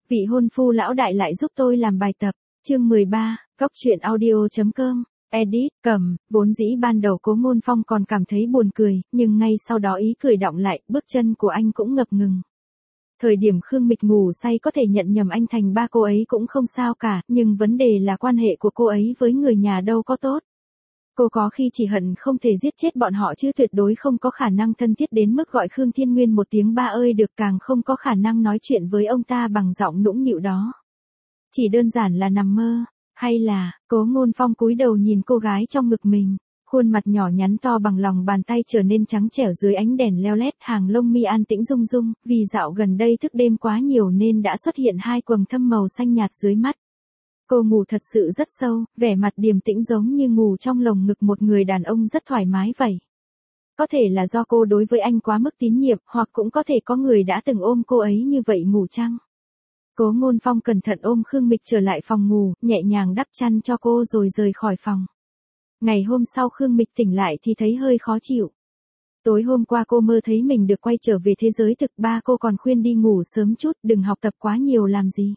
Vị hôn phu lão đại lại giúp tôi làm bài tập. Chương 13, Góc truyện audio.com. Edit, cầm, vốn dĩ ban đầu Cố Ngôn Phong còn cảm thấy buồn cười, nhưng ngay sau đó ý cười đọng lại, bước chân của anh cũng ngập ngừng. Thời điểm Khương Mịch ngủ say có thể nhận nhầm anh thành ba cô ấy cũng không sao cả, nhưng vấn đề là quan hệ của cô ấy với người nhà đâu có tốt. Cô có khi chỉ hận không thể giết chết bọn họ chứ tuyệt đối không có khả năng thân thiết đến mức gọi Khương Thiên Nguyên một tiếng ba ơi được, càng không có khả năng nói chuyện với ông ta bằng giọng nũng nịu đó. Chỉ đơn giản là nằm mơ, hay là, Cố Ngôn Phong cúi đầu nhìn cô gái trong ngực mình, khuôn mặt nhỏ nhắn to bằng lòng bàn tay trở nên trắng trẻo dưới ánh đèn leo lét, hàng lông mi an tĩnh rung rung, vì dạo gần đây thức đêm quá nhiều nên đã xuất hiện hai quầng thâm màu xanh nhạt dưới mắt. Cô ngủ thật sự rất sâu, vẻ mặt điềm tĩnh giống như ngủ trong lồng ngực một người đàn ông rất thoải mái vậy. Có thể là do cô đối với anh quá mức tín nhiệm, hoặc cũng có thể có người đã từng ôm cô ấy như vậy ngủ chăng? Cố Ngôn Phong cẩn thận ôm Khương Mịch trở lại phòng ngủ, nhẹ nhàng đắp chăn cho cô rồi rời khỏi phòng. Ngày hôm sau Khương Mịch tỉnh lại thì thấy hơi khó chịu. Tối hôm qua cô mơ thấy mình được quay trở về thế giới thực, ba cô còn khuyên đi ngủ sớm chút, đừng học tập quá nhiều làm gì.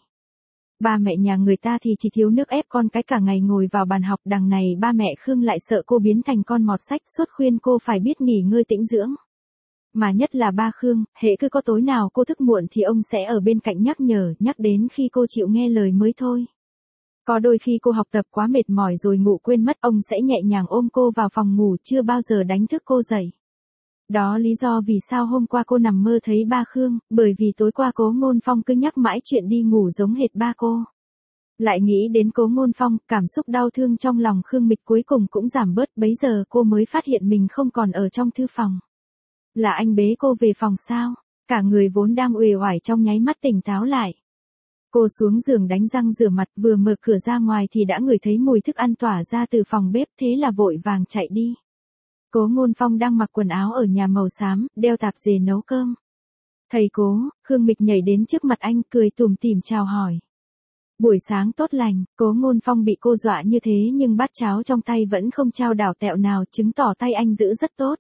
Ba mẹ nhà người ta thì chỉ thiếu nước ép con cái cả ngày ngồi vào bàn học, đằng này ba mẹ Khương lại sợ cô biến thành con mọt sách, suốt khuyên cô phải biết nghỉ ngơi tĩnh dưỡng. Mà nhất là ba Khương, hễ cứ có tối nào cô thức muộn thì ông sẽ ở bên cạnh nhắc nhở, nhắc đến khi cô chịu nghe lời mới thôi. Có đôi khi cô học tập quá mệt mỏi rồi ngủ quên mất, ông sẽ nhẹ nhàng ôm cô vào phòng ngủ, chưa bao giờ đánh thức cô dậy. Đó lý do vì sao hôm qua cô nằm mơ thấy ba Khương, bởi vì tối qua Cố Ngôn Phong cứ nhắc mãi chuyện đi ngủ giống hệt ba cô. Lại nghĩ đến Cố Ngôn Phong, cảm xúc đau thương trong lòng Khương Mịch cuối cùng cũng giảm bớt, bấy giờ cô mới phát hiện mình không còn ở trong thư phòng. Là anh bế cô về phòng sao? Cả người vốn đang uể oải trong nháy mắt tỉnh táo lại. Cô xuống giường đánh răng rửa mặt, vừa mở cửa ra ngoài thì đã ngửi thấy mùi thức ăn tỏa ra từ phòng bếp, thế là vội vàng chạy đi. Cố Ngôn Phong đang mặc quần áo ở nhà màu xám, đeo tạp dề nấu cơm. Thầy Cố, Khương Mịch nhảy đến trước mặt anh, cười tủm tỉm chào hỏi. Buổi sáng tốt lành. Cố Ngôn Phong bị cô dọa như thế nhưng bát cháo trong tay vẫn không chao đảo tẹo nào, chứng tỏ tay anh giữ rất tốt.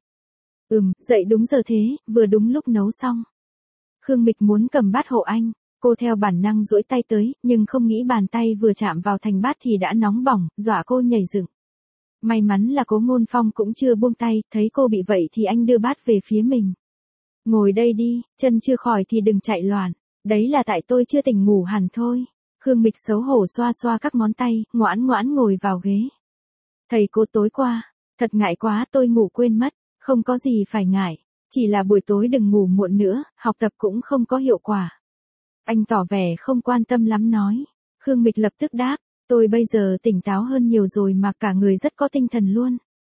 Dậy đúng giờ thế, vừa đúng lúc nấu xong. Khương Mịch muốn cầm bát hộ anh, cô theo bản năng duỗi tay tới, nhưng không nghĩ bàn tay vừa chạm vào thành bát thì đã nóng bỏng, dọa cô nhảy dựng. May mắn là Cố Ngôn Phong cũng chưa buông tay, thấy cô bị vậy thì anh đưa bát về phía mình. Ngồi đây đi, chân chưa khỏi thì đừng chạy loạn, đấy là tại tôi chưa tỉnh ngủ hẳn thôi. Khương Mịch xấu hổ xoa xoa các ngón tay, ngoãn ngoãn ngồi vào ghế. Thầy Cố, tối qua, thật ngại quá, tôi ngủ quên mất. Không có gì phải ngại, chỉ là buổi tối đừng ngủ muộn nữa, học tập cũng không có hiệu quả. Anh tỏ vẻ không quan tâm lắm nói. Khương Mịch lập tức đáp, tôi bây giờ tỉnh táo hơn nhiều rồi mà, cả người rất có tinh thần luôn.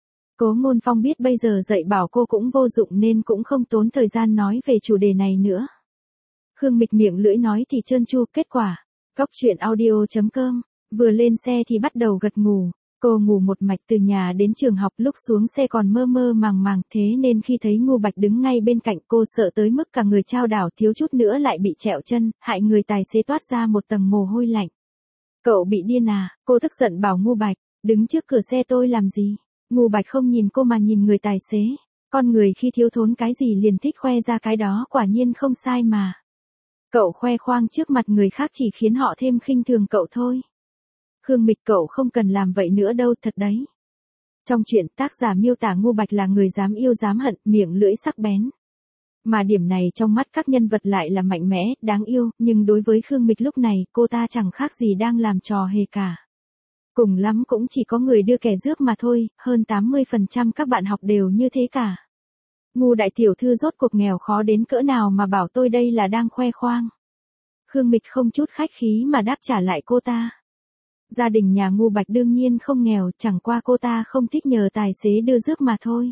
Cố Ngôn Phong biết bây giờ dạy bảo cô cũng vô dụng nên cũng không tốn thời gian nói về chủ đề này nữa. Khương Mịch miệng lưỡi nói thì trơn tru, kết quả. Góc truyện audio.com, vừa lên xe thì bắt đầu gật ngủ. Cô ngủ một mạch từ nhà đến trường học, lúc xuống xe còn mơ mơ màng màng, thế nên khi thấy Ngô Bạch đứng ngay bên cạnh cô sợ tới mức cả người chao đảo, thiếu chút nữa lại bị trẹo chân, hại người tài xế toát ra một tầng mồ hôi lạnh. Cậu bị điên à? Cô tức giận bảo Ngô Bạch, đứng trước cửa xe tôi làm gì? Ngô Bạch không nhìn cô mà nhìn người tài xế. Con người khi thiếu thốn cái gì liền thích khoe ra cái đó, quả nhiên không sai mà. Cậu khoe khoang trước mặt người khác chỉ khiến họ thêm khinh thường cậu thôi. Khương Mịch, cậu không cần làm vậy nữa đâu, thật đấy. Trong truyện, tác giả miêu tả Ngô Bạch là người dám yêu dám hận, miệng lưỡi sắc bén. Mà điểm này trong mắt các nhân vật lại là mạnh mẽ, đáng yêu, nhưng đối với Khương Mịch lúc này, cô ta chẳng khác gì đang làm trò hề cả. Cùng lắm cũng chỉ có người đưa kẻ rước mà thôi, hơn 80% các bạn học đều như thế cả. Ngu đại tiểu thư rốt cuộc nghèo khó đến cỡ nào mà bảo tôi đây là đang khoe khoang. Khương Mịch không chút khách khí mà đáp trả lại cô ta. Gia đình nhà Ngô Bạch đương nhiên không nghèo, chẳng qua cô ta không thích nhờ tài xế đưa rước mà thôi.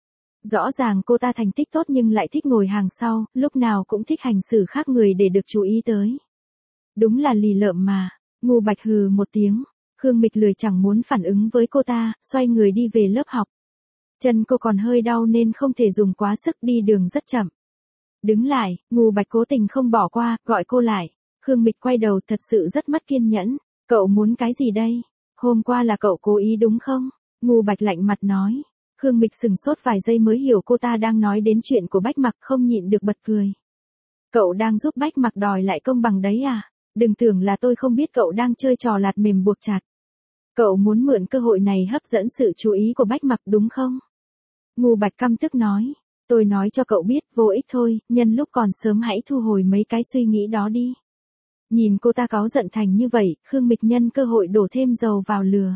Rõ ràng cô ta thành tích tốt nhưng lại thích ngồi hàng sau, lúc nào cũng thích hành xử khác người để được chú ý tới. Đúng là lì lợm mà. Ngô Bạch hừ một tiếng. Khương Mịch lười chẳng muốn phản ứng với cô ta, xoay người đi về lớp học. Chân cô còn hơi đau nên không thể dùng quá sức, đi đường rất chậm. Đứng lại, Ngô Bạch cố tình không bỏ qua, gọi cô lại. Khương Mịch quay đầu, thật sự rất mất kiên nhẫn. Cậu muốn cái gì đây? Hôm qua là cậu cố ý đúng không? Ngô Bạch lạnh mặt nói. Khương Mịch sừng sốt vài giây mới hiểu cô ta đang nói đến chuyện của Bách Mặc, không nhịn được bật cười. Cậu đang giúp Bách Mặc đòi lại công bằng đấy à? Đừng tưởng là tôi không biết cậu đang chơi trò lạt mềm buộc chặt. Cậu muốn mượn cơ hội này hấp dẫn sự chú ý của Bách Mặc đúng không? Ngô Bạch căm tức nói. Tôi nói cho cậu biết vô ích thôi, nhân lúc còn sớm hãy thu hồi mấy cái suy nghĩ đó đi. Nhìn cô ta cáu giận thành như vậy, Khương Mịch nhân cơ hội đổ thêm dầu vào lửa.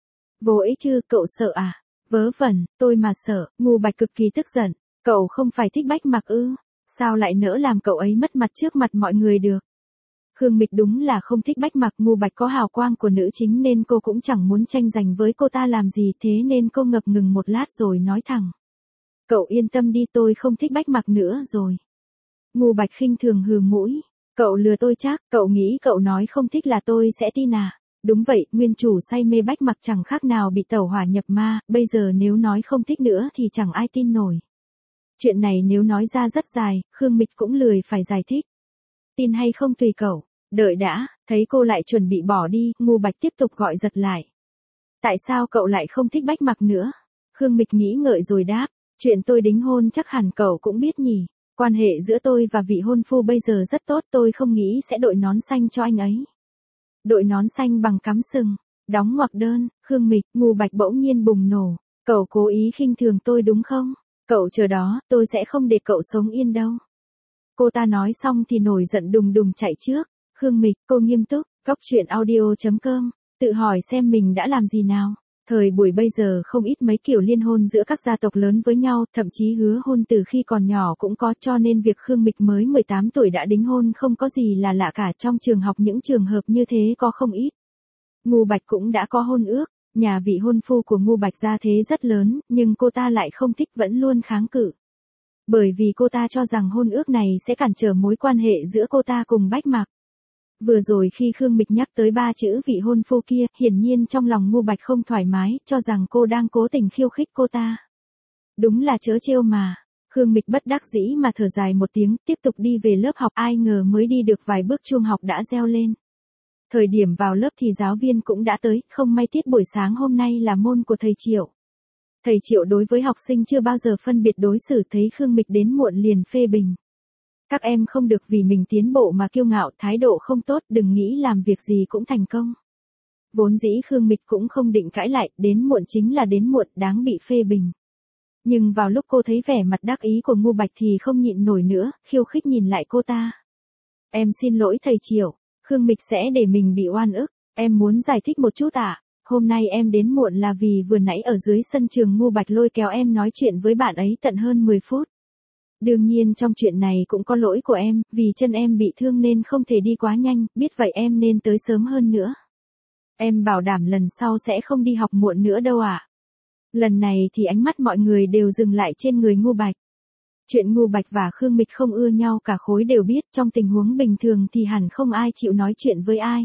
Vô ích chứ, cậu sợ à? Vớ vẩn, tôi mà sợ. Ngô Bạch cực kỳ tức giận. Cậu không phải thích Bách Mặc ư? Sao lại nỡ làm cậu ấy mất mặt trước mặt mọi người được? Khương Mịch đúng là không thích Bách Mặc. Ngô Bạch có hào quang của nữ chính nên cô cũng chẳng muốn tranh giành với cô ta làm gì, thế nên cô ngập ngừng một lát rồi nói thẳng. Cậu yên tâm đi, tôi không thích Bách Mặc nữa rồi. Ngô Bạch khinh thường hừ mũi. Cậu lừa tôi chắc, cậu nghĩ cậu nói không thích là tôi sẽ tin à? Đúng vậy, nguyên chủ say mê Bách Mặc chẳng khác nào bị tẩu hỏa nhập ma, bây giờ nếu nói không thích nữa thì chẳng ai tin nổi. Chuyện này nếu nói ra rất dài, Khương Mịch cũng lười phải giải thích. Tin hay không tùy cậu. Đợi đã, thấy cô lại chuẩn bị bỏ đi, Ngô Bạch tiếp tục gọi giật lại. Tại sao cậu lại không thích Bách Mặc nữa? Khương Mịch nghĩ ngợi rồi đáp. Chuyện tôi đính hôn chắc hẳn cậu cũng biết nhỉ. Quan hệ giữa tôi và vị hôn phu bây giờ rất tốt, tôi không nghĩ sẽ đội nón xanh cho anh ấy. Đội nón xanh bằng cắm sừng. Đóng ngoặc đơn. Khương Mịch. Ngô Bạch bỗng nhiên bùng nổ. Cậu cố ý khinh thường tôi đúng không? Cậu chờ đó, tôi sẽ không để cậu sống yên đâu. Cô ta nói xong thì nổi giận đùng đùng chạy trước. Khương Mịch, cô nghiêm túc. Góc truyện audio.com. Tự hỏi xem mình đã làm gì nào. Thời buổi bây giờ không ít mấy kiểu liên hôn giữa các gia tộc lớn với nhau, thậm chí hứa hôn từ khi còn nhỏ cũng có, cho nên việc Khương Mịch mới 18 tuổi đã đính hôn không có gì là lạ cả. Trong trường học những trường hợp như thế có không ít. Ngô Bạch cũng đã có hôn ước, nhà vị hôn phu của Ngô Bạch gia thế rất lớn, nhưng cô ta lại không thích, vẫn luôn kháng cự. Bởi vì cô ta cho rằng hôn ước này sẽ cản trở mối quan hệ giữa cô ta cùng Bách Mặc. Vừa rồi khi Khương Mịch nhắc tới 3 chữ vị hôn phu kia, hiển nhiên trong lòng Ngô Bạch không thoải mái, cho rằng cô đang cố tình khiêu khích cô ta. Đúng là trớ trêu mà. Khương Mịch bất đắc dĩ mà thở dài một tiếng, tiếp tục đi về lớp học, ai ngờ mới đi được vài bước chuông học đã reo lên. Thời điểm vào lớp thì giáo viên cũng đã tới, không may tiết buổi sáng hôm nay là môn của thầy Triệu. Thầy Triệu đối với học sinh chưa bao giờ phân biệt đối xử, thấy Khương Mịch đến muộn liền phê bình. Các em không được vì mình tiến bộ mà kiêu ngạo, thái độ không tốt, đừng nghĩ làm việc gì cũng thành công. Vốn dĩ Khương Mịch cũng không định cãi lại, đến muộn chính là đến muộn, đáng bị phê bình. Nhưng vào lúc cô thấy vẻ mặt đắc ý của Ngô Bạch thì không nhịn nổi nữa, khiêu khích nhìn lại cô ta. Em xin lỗi thầy Triệu, Khương Mịch sẽ để mình bị oan ức, em muốn giải thích một chút ạ. Hôm nay em đến muộn là vì vừa nãy ở dưới sân trường Ngô Bạch lôi kéo em nói chuyện với bạn ấy tận hơn 10 phút. Đương nhiên trong chuyện này cũng có lỗi của em, vì chân em bị thương nên không thể đi quá nhanh, biết vậy em nên tới sớm hơn nữa. Em bảo đảm lần sau sẽ không đi học muộn nữa đâu ạ. Lần này thì ánh mắt mọi người đều dừng lại trên người Ngô Bạch. Chuyện Ngô Bạch và Khương Mịch không ưa nhau cả khối đều biết, trong tình huống bình thường thì hẳn không ai chịu nói chuyện với ai.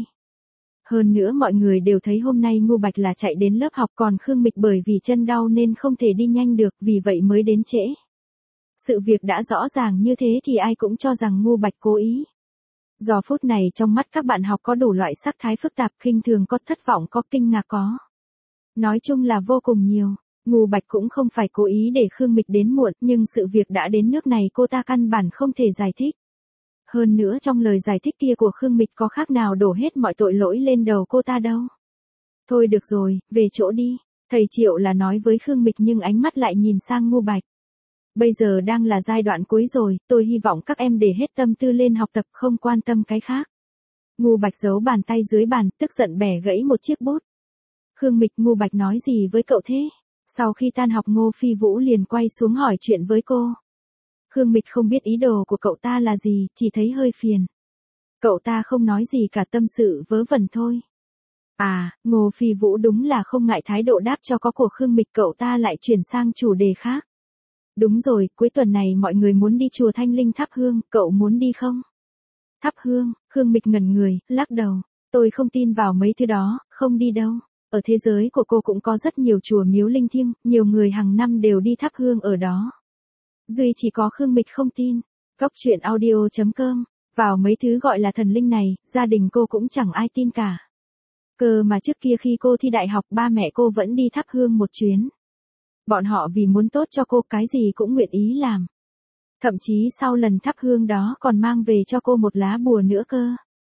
Hơn nữa mọi người đều thấy hôm nay Ngô Bạch là chạy đến lớp học, còn Khương Mịch bởi vì chân đau nên không thể đi nhanh được, vì vậy mới đến trễ. Sự việc đã rõ ràng như thế thì ai cũng cho rằng Ngô Bạch cố ý. Giờ phút này trong mắt các bạn học có đủ loại sắc thái phức tạp, khinh thường có, thất vọng có, kinh ngạc có. Nói chung là vô cùng nhiều. Ngô Bạch cũng không phải cố ý để Khương Mịch đến muộn, nhưng sự việc đã đến nước này cô ta căn bản không thể giải thích. Hơn nữa trong lời giải thích kia của Khương Mịch có khác nào đổ hết mọi tội lỗi lên đầu cô ta đâu. Thôi được rồi, về chỗ đi. Thầy Triệu là nói với Khương Mịch nhưng ánh mắt lại nhìn sang Ngô Bạch. Bây giờ đang là giai đoạn cuối rồi, tôi hy vọng các em để hết tâm tư lên học tập, không quan tâm cái khác. Ngô Bạch giấu bàn tay dưới bàn, tức giận bẻ gãy một chiếc bút. Khương Mịch, Ngô Bạch nói gì với cậu thế? Sau khi tan học Ngô Phi Vũ liền quay xuống hỏi chuyện với cô. Khương Mịch không biết ý đồ của cậu ta là gì, chỉ thấy hơi phiền. Cậu ta không nói gì cả, tâm sự vớ vẩn thôi. À, Ngô Phi Vũ đúng là không ngại thái độ đáp cho có của Khương Mịch, cậu ta lại chuyển sang chủ đề khác. Đúng rồi, cuối tuần này mọi người muốn đi chùa Thanh Linh thắp hương, cậu muốn đi không? Thắp hương, Khương Mịch ngẩn người, lắc đầu. Tôi không tin vào mấy thứ đó, không đi đâu. Ở thế giới của cô cũng có rất nhiều chùa miếu linh thiêng, nhiều người hàng năm đều đi thắp hương ở đó. Duy chỉ có Khương Mịch không tin. Góc truyện audio.com. Vào mấy thứ gọi là thần linh này, gia đình cô cũng chẳng ai tin cả. Cơ mà trước kia khi cô thi đại học, ba mẹ cô vẫn đi thắp hương một chuyến. Bọn họ vì muốn tốt cho cô, cái gì cũng nguyện ý làm. Thậm chí sau lần thắp hương đó còn mang về cho cô một lá bùa nữa cơ.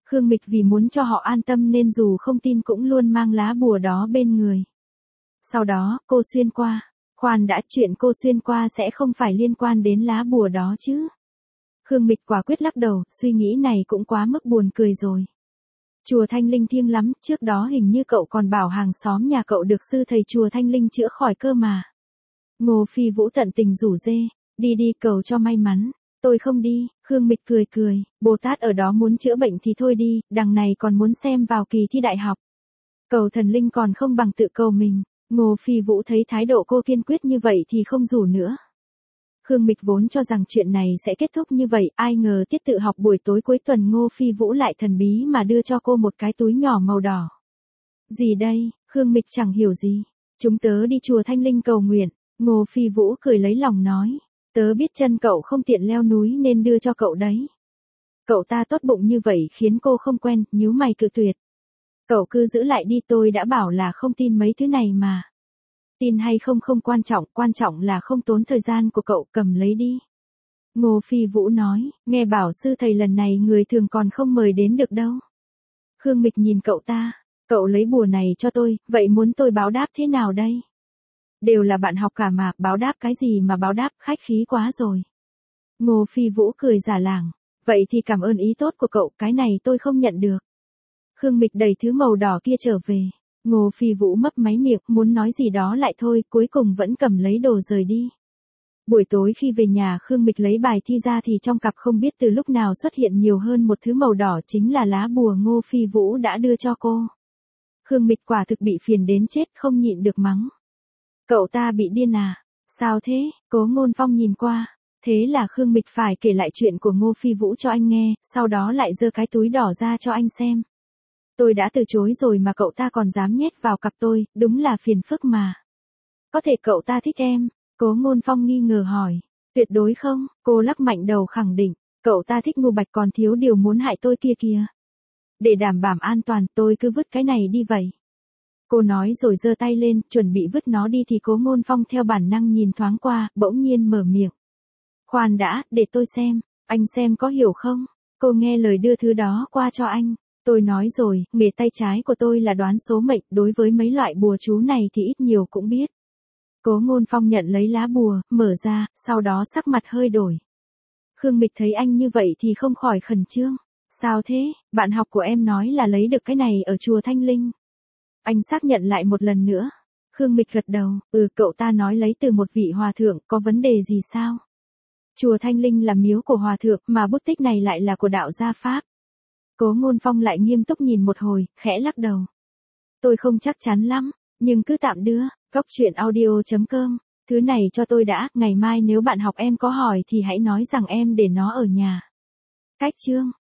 Khương Mịch vì muốn cho họ an tâm nên dù không tin cũng luôn mang lá bùa đó bên người. Sau đó, cô xuyên qua. Khoan đã, chuyện cô xuyên qua sẽ không phải liên quan đến lá bùa đó chứ. Khương Mịch quả quyết lắc đầu, suy nghĩ này cũng quá mức buồn cười rồi. Chùa Thanh Linh thiêng lắm, trước đó hình như cậu còn bảo hàng xóm nhà cậu được sư thầy chùa Thanh Linh chữa khỏi cơ mà. Ngô Phi Vũ tận tình rủ dê, đi đi cầu cho may mắn. Tôi không đi, Khương Mịch cười cười, Bồ Tát ở đó muốn chữa bệnh thì thôi đi, đằng này còn muốn xem vào kỳ thi đại học. Cầu thần linh còn không bằng tự cầu mình. Ngô Phi Vũ thấy thái độ cô kiên quyết như vậy thì không rủ nữa. Khương Mịch vốn cho rằng chuyện này sẽ kết thúc như vậy, ai ngờ tiết tự học buổi tối cuối tuần Ngô Phi Vũ lại thần bí mà đưa cho cô một cái túi nhỏ màu đỏ. Gì đây, Khương Mịch chẳng hiểu gì. Chúng tớ đi chùa Thanh Linh cầu nguyện. Ngô Phi Vũ cười lấy lòng nói. Tớ biết chân cậu không tiện leo núi nên đưa cho cậu đấy. Cậu ta tốt bụng như vậy khiến cô không quen, nhíu mày cự tuyệt. Cậu cứ giữ lại đi, tôi đã bảo là không tin mấy thứ này mà. Tin hay không không quan trọng là không tốn thời gian của cậu, cầm lấy đi. Ngô Phi Vũ nói, nghe bảo sư thầy lần này người thường còn không mời đến được đâu. Khương Mịch nhìn cậu ta, cậu lấy bùa này cho tôi, vậy muốn tôi báo đáp thế nào đây? Đều là bạn học cả mà, báo đáp cái gì mà báo đáp, khách khí quá rồi. Ngô Phi Vũ cười giả làng, vậy thì cảm ơn ý tốt của cậu, cái này tôi không nhận được. Khương Mịch đẩy thứ màu đỏ kia trở về. Ngô Phi Vũ mấp máy miệng, muốn nói gì đó lại thôi, cuối cùng vẫn cầm lấy đồ rời đi. Buổi tối khi về nhà Khương Mịch lấy bài thi ra thì trong cặp không biết từ lúc nào xuất hiện nhiều hơn một thứ màu đỏ, chính là lá bùa Ngô Phi Vũ đã đưa cho cô. Khương Mịch quả thực bị phiền đến chết, không nhịn được mắng. Cậu ta bị điên à? Sao thế? Cố Ngôn Phong nhìn qua. Thế là Khương Mịch phải kể lại chuyện của Ngô Phi Vũ cho anh nghe, sau đó lại giơ cái túi đỏ ra cho anh xem. Tôi đã từ chối rồi mà cậu ta còn dám nhét vào cặp tôi, đúng là phiền phức mà. Có thể cậu ta thích em? Cố Ngôn Phong nghi ngờ hỏi. Tuyệt đối không, cô lắc mạnh đầu khẳng định, cậu ta thích Ngô Bạch còn thiếu điều muốn hại tôi kia kìa. Để đảm bảo an toàn, tôi cứ vứt cái này đi vậy. Cô nói rồi giơ tay lên, chuẩn bị vứt nó đi thì Cố Ngôn Phong theo bản năng nhìn thoáng qua, bỗng nhiên mở miệng. Khoan đã, để tôi xem, anh xem có hiểu không? Cô nghe lời đưa thứ đó qua cho anh. Tôi nói rồi, nghề tay trái của tôi là đoán số mệnh, đối với mấy loại bùa chú này thì ít nhiều cũng biết. Cố Ngôn Phong nhận lấy lá bùa, mở ra, sau đó sắc mặt hơi đổi. Khương Mịch thấy anh như vậy thì không khỏi khẩn trương. Sao thế, bạn học của em nói là lấy được cái này ở chùa Thanh Linh. Anh xác nhận lại một lần nữa. Khương Mịch gật đầu, cậu ta nói lấy từ một vị hòa thượng, có vấn đề gì sao? Chùa Thanh Linh là miếu của hòa thượng, mà bút tích này lại là của đạo gia Pháp. Cố Ngôn Phong lại nghiêm túc nhìn một hồi, khẽ lắc đầu. Tôi không chắc chắn lắm, nhưng cứ tạm đưa. Goctruyện.audio.com. Thứ này cho tôi đã, ngày mai nếu bạn học em có hỏi thì hãy nói rằng em để nó ở nhà. Cách chương